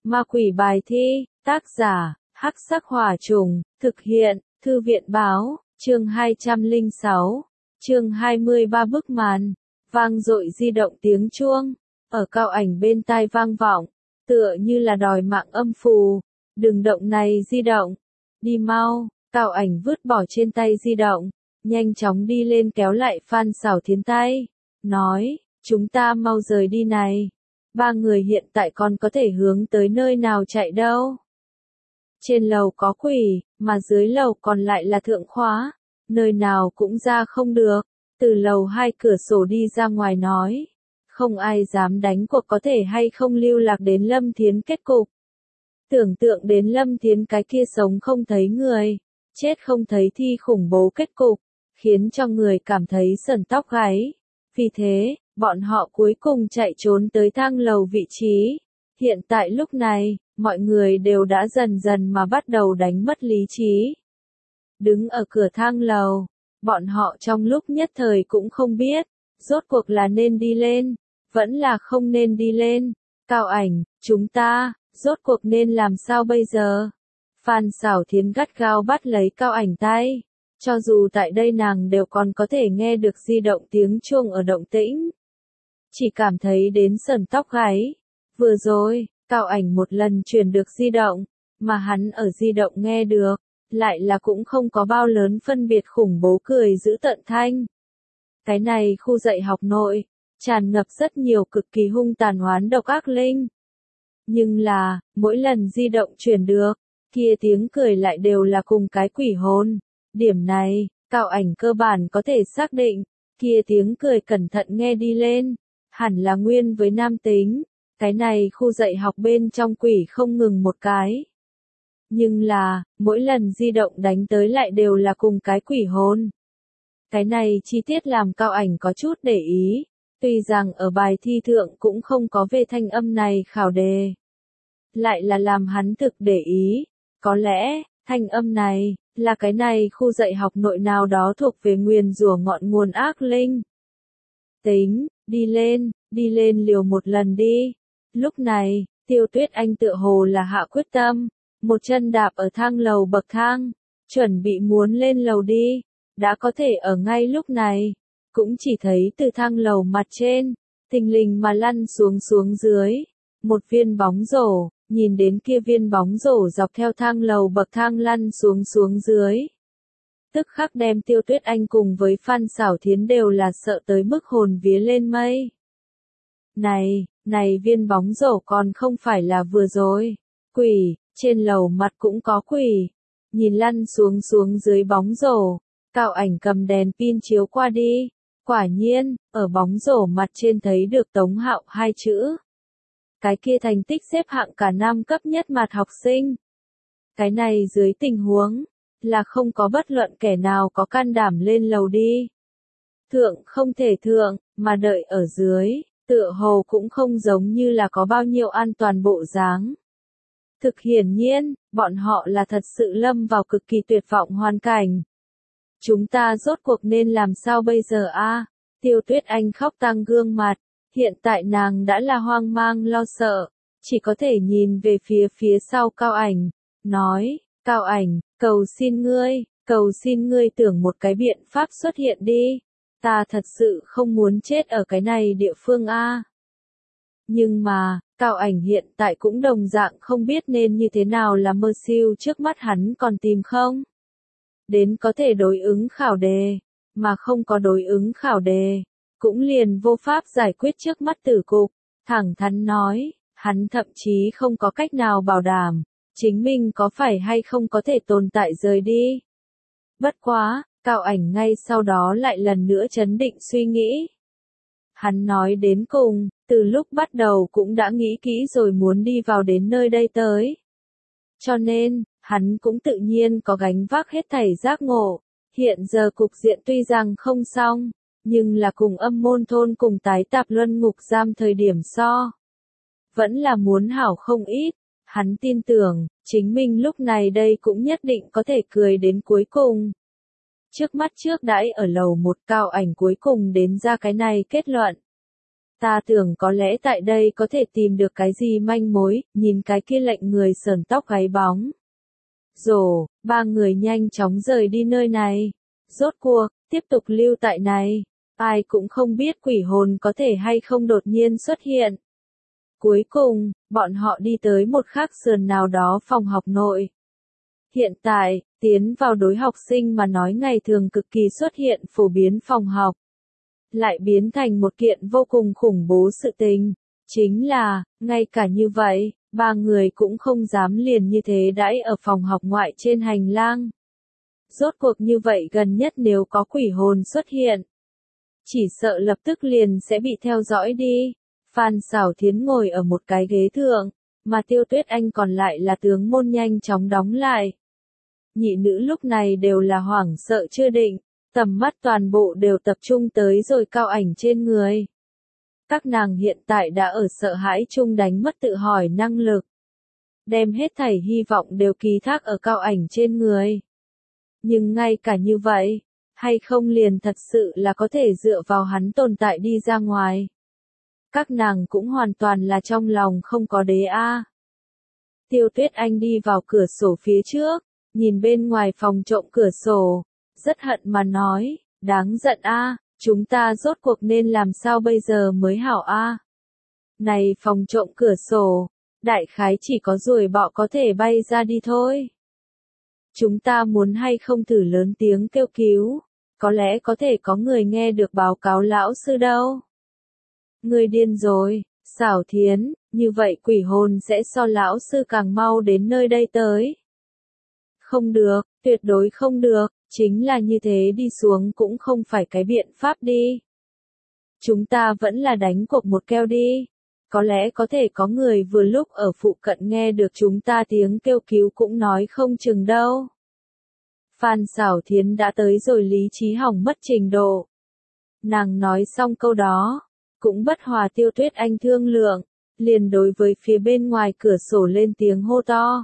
Ma quỷ bài thi, tác giả, Hắc Sắc Hỏa Trùng, thực hiện, Thư viện báo, chương 206, chương 23 bức màn, vang dội di động tiếng chuông, ở cao ảnh bên tai vang vọng, tựa như là đòi mạng âm phù, đừng động này di động, đi mau, cao ảnh vứt bỏ trên tay di động, nhanh chóng đi lên kéo lại Phan Xảo Thiến tay, nói, chúng ta mau rời đi này. Ba người hiện tại còn có thể hướng tới nơi nào chạy đâu. Trên lầu có quỷ, mà dưới lầu còn lại là thượng khóa, nơi nào cũng ra không được. Từ lầu 2 cửa sổ đi ra ngoài nói, không ai dám đánh cuộc có thể hay không lưu lạc đến Lâm Thiến kết cục. Tưởng tượng đến Lâm Thiến cái kia sống không thấy người, chết không thấy thi khủng bố kết cục, khiến cho người cảm thấy sởn tóc gáy. Vì thế, bọn họ cuối cùng chạy trốn tới thang lầu vị trí. Hiện tại lúc này, mọi người đều đã dần dần mà bắt đầu đánh mất lý trí. Đứng ở cửa thang lầu, bọn họ trong lúc nhất thời cũng không biết, rốt cuộc là nên đi lên, vẫn là không nên đi lên. Cao ảnh, chúng ta, rốt cuộc nên làm sao bây giờ? Phan Xảo Thiến gắt gao bắt lấy cao ảnh tay. Cho dù tại đây nàng đều còn có thể nghe được di động tiếng chuông ở động tĩnh. Chỉ cảm thấy đến sởn tóc gáy. Vừa rồi, cao ảnh một lần truyền được di động, mà hắn ở di động nghe được, lại là cũng không có bao lớn phân biệt khủng bố cười giữ tận thanh. Cái này khu dạy học nội, tràn ngập rất nhiều cực kỳ hung tàn oán độc ác linh. Nhưng là, mỗi lần di động truyền được, kia tiếng cười lại đều là cùng cái quỷ hồn. Điểm này, cao ảnh cơ bản có thể xác định, kia tiếng cười cẩn thận nghe đi lên, hẳn là nguyên với nam tính, cái này khu dạy học bên trong quỷ không ngừng một cái. Nhưng là, mỗi lần di động đánh tới lại đều là cùng cái quỷ hồn. Cái này chi tiết làm cao ảnh có chút để ý, tuy rằng ở bài thi thượng cũng không có về thanh âm này khảo đề. Lại là làm hắn thực để ý, có lẽ, thanh âm này, là cái này khu dạy học nội nào đó thuộc về nguyền rủa ngọn nguồn ác linh. Tính, đi lên liều một lần đi. Lúc này, Tiêu Tuyết Anh tựa hồ là hạ quyết tâm, một chân đạp ở thang lầu bậc thang, chuẩn bị muốn lên lầu đi, đã có thể ở ngay lúc này, cũng chỉ thấy từ thang lầu mặt trên, thình lình mà lăn xuống dưới, một viên bóng rổ. Nhìn đến kia viên bóng rổ dọc theo thang lầu bậc thang lăn xuống dưới. Tức khắc đem Tiêu Tuyết Anh cùng với Phan Xảo Thiến đều là sợ tới mức hồn vía lên mây. Này viên bóng rổ còn không phải là vừa rồi. Quỷ, trên lầu mặt cũng có quỷ. Nhìn lăn xuống dưới bóng rổ, cao ảnh cầm đèn pin chiếu qua đi. Quả nhiên, ở bóng rổ mặt trên thấy được Tống Hạo hai chữ. Cái kia thành tích xếp hạng cả năm cấp nhất mặt học sinh. Cái này dưới tình huống, là không có bất luận kẻ nào có can đảm lên lầu đi. Thượng không thể thượng, mà đợi ở dưới, tựa hồ cũng không giống như là có bao nhiêu an toàn bộ dáng. Thực hiển nhiên, bọn họ là thật sự lâm vào cực kỳ tuyệt vọng hoàn cảnh. Chúng ta rốt cuộc nên làm sao bây giờ a? Tiêu Tuyết Anh khóc tang gương mặt. Hiện tại nàng đã là hoang mang lo sợ, chỉ có thể nhìn về phía sau cao ảnh, nói, cao ảnh, cầu xin ngươi tưởng một cái biện pháp xuất hiện đi, ta thật sự không muốn chết ở cái này địa phương a. Nhưng mà, cao ảnh hiện tại cũng đồng dạng không biết nên như thế nào là mơ siêu trước mắt hắn còn tìm không. Đến có thể đối ứng khảo đề, mà không có đối ứng khảo đề. Cũng liền vô pháp giải quyết trước mắt tử cục, thẳng thắn nói, hắn thậm chí không có cách nào bảo đảm, chính mình có phải hay không có thể tồn tại rời đi. Bất quá, cao ảnh ngay sau đó lại lần nữa chấn định suy nghĩ. Hắn nói đến cùng, từ lúc bắt đầu cũng đã nghĩ kỹ rồi muốn đi vào đến nơi đây tới. Cho nên, hắn cũng tự nhiên có gánh vác hết thảy giác ngộ, hiện giờ cục diện tuy rằng không xong. Nhưng là cùng âm môn thôn cùng tái tạp luân ngục giam thời điểm so. Vẫn là muốn hảo không ít, hắn tin tưởng, chính mình lúc này đây cũng nhất định có thể cười đến cuối cùng. Trước mắt trước đãi ở lầu một cao ảnh cuối cùng đến ra cái này kết luận. Ta tưởng có lẽ tại đây có thể tìm được cái gì manh mối, nhìn cái kia lệnh người sởn tóc gáy bóng. Rồ, ba người nhanh chóng rời đi nơi này. Rốt cuộc, tiếp tục lưu tại này. Ai cũng không biết quỷ hồn có thể hay không đột nhiên xuất hiện. Cuối cùng, bọn họ đi tới một khác sườn nào đó phòng học nội. Hiện tại, tiến vào đối học sinh mà nói ngày thường cực kỳ xuất hiện phổ biến phòng học. Lại biến thành một kiện vô cùng khủng bố sự tình. Chính là, ngay cả như vậy, ba người cũng không dám liền như thế đãi ở phòng học ngoại trên hành lang. Rốt cuộc như vậy gần nhất nếu có quỷ hồn xuất hiện. Chỉ sợ lập tức liền sẽ bị theo dõi đi. Phan Xảo Thiến ngồi ở một cái ghế thượng, mà Tiêu Tuyết Anh còn lại là tướng môn nhanh chóng đóng lại. Nhị nữ lúc này đều là hoảng sợ chưa định, tầm mắt toàn bộ đều tập trung tới rồi Cao Ảnh trên người. Các nàng hiện tại đã ở sợ hãi chung đánh mất tự hỏi năng lực. Đem hết thảy hy vọng đều ký thác ở Cao Ảnh trên người. Nhưng ngay cả như vậy, hay không liền thật sự là có thể dựa vào hắn tồn tại đi ra ngoài. Các nàng cũng hoàn toàn là trong lòng không có đế a. Tiêu Tuyết Anh đi vào cửa sổ phía trước, nhìn bên ngoài phòng trộm cửa sổ, rất hận mà nói, đáng giận a, chúng ta rốt cuộc nên làm sao bây giờ mới hảo a. Này phòng trộm cửa sổ, đại khái chỉ có ruồi bọ có thể bay ra đi thôi. Chúng ta muốn hay không thử lớn tiếng kêu cứu, có lẽ có thể có người nghe được báo cáo lão sư đâu. Người điên rồi, Xảo Thiến, như vậy quỷ hồn sẽ so lão sư càng mau đến nơi đây tới. Không được, tuyệt đối không được, chính là như thế đi xuống cũng không phải cái biện pháp đi. Chúng ta vẫn là đánh cuộc một keo đi. Có lẽ có thể có người vừa lúc ở phụ cận nghe được chúng ta tiếng kêu cứu cũng nói không chừng đâu. Phan Xảo Thiến đã tới rồi lý trí hỏng mất trình độ. Nàng nói xong câu đó, cũng bất hòa Tiêu Tuyết Anh thương lượng, liền đối với phía bên ngoài cửa sổ lên tiếng hô to.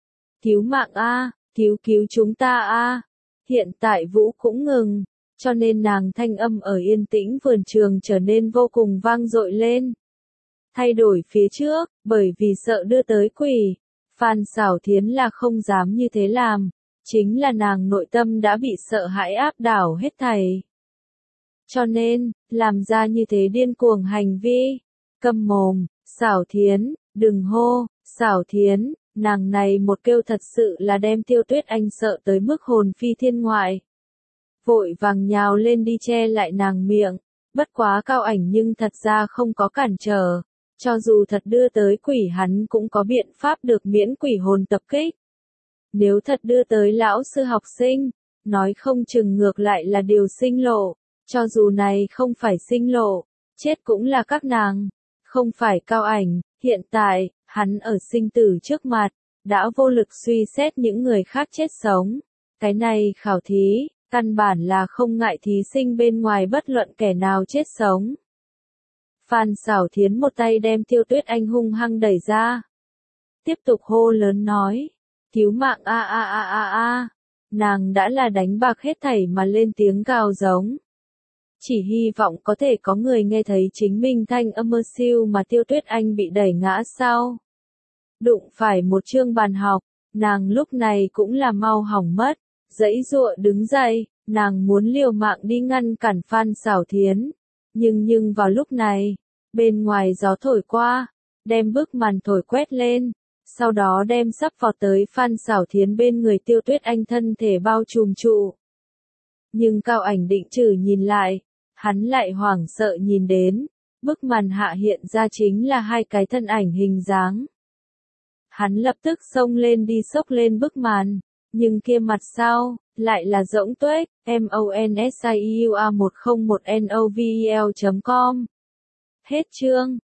Cứu mạng a, cứu cứu chúng ta a. Hiện tại vũ cũng ngừng, cho nên nàng thanh âm ở yên tĩnh vườn trường trở nên vô cùng vang dội lên. Thay đổi phía trước, bởi vì sợ đưa tới quỷ, Phan Xảo Thiến là không dám như thế làm, chính là nàng nội tâm đã bị sợ hãi áp đảo hết thảy. Cho nên, làm ra như thế điên cuồng hành vi. Câm mồm, Xảo Thiến, đừng hô, Xảo Thiến, nàng này một kêu thật sự là đem Tiêu Tuyết Anh sợ tới mức hồn phi thiên ngoại. Vội vàng nhào lên đi che lại nàng miệng, bất quá Cao Ảnh nhưng thật ra không có cản trở, cho dù thật đưa tới quỷ hắn cũng có biện pháp được miễn quỷ hồn tập kích. Nếu thật đưa tới lão sư học sinh, nói không chừng ngược lại là điều sinh lộ, cho dù này không phải sinh lộ, chết cũng là các nàng, không phải Cao Ảnh, hiện tại, hắn ở sinh tử trước mặt, đã vô lực suy xét những người khác chết sống. Cái này khảo thí, căn bản là không ngại thí sinh bên ngoài bất luận kẻ nào chết sống. Phan Xảo Thiến một tay đem Tiêu Tuyết Anh hung hăng đẩy ra. Tiếp tục hô lớn nói, cứu mạng a a a a a. Nàng đã là đánh bạc hết thảy mà lên tiếng gào giống. Chỉ hy vọng có thể có người nghe thấy chính mình thanh âm mơ siêu mà Tiêu Tuyết Anh bị đẩy ngã sau. Đụng phải một chương bàn học, nàng lúc này cũng là mau hỏng mất, giãy giụa đứng dậy, nàng muốn liều mạng đi ngăn cản Phan Xảo Thiến. Nhưng vào lúc này, bên ngoài gió thổi qua, đem bức màn thổi quét lên, sau đó đem sắp vọt tới Phan Xảo Thiến bên người Tiêu Tuyết Anh thân thể bao trùm trụ. Nhưng Cao Ảnh định trừ nhìn lại, hắn lại hoảng sợ nhìn đến, bức màn hạ hiện ra chính là hai cái thân ảnh hình dáng. Hắn lập tức xông lên đi xốc lên bức màn, nhưng kia mặt sau, lại là rỗng tuếch, monsiua101novel.com. Hết chương.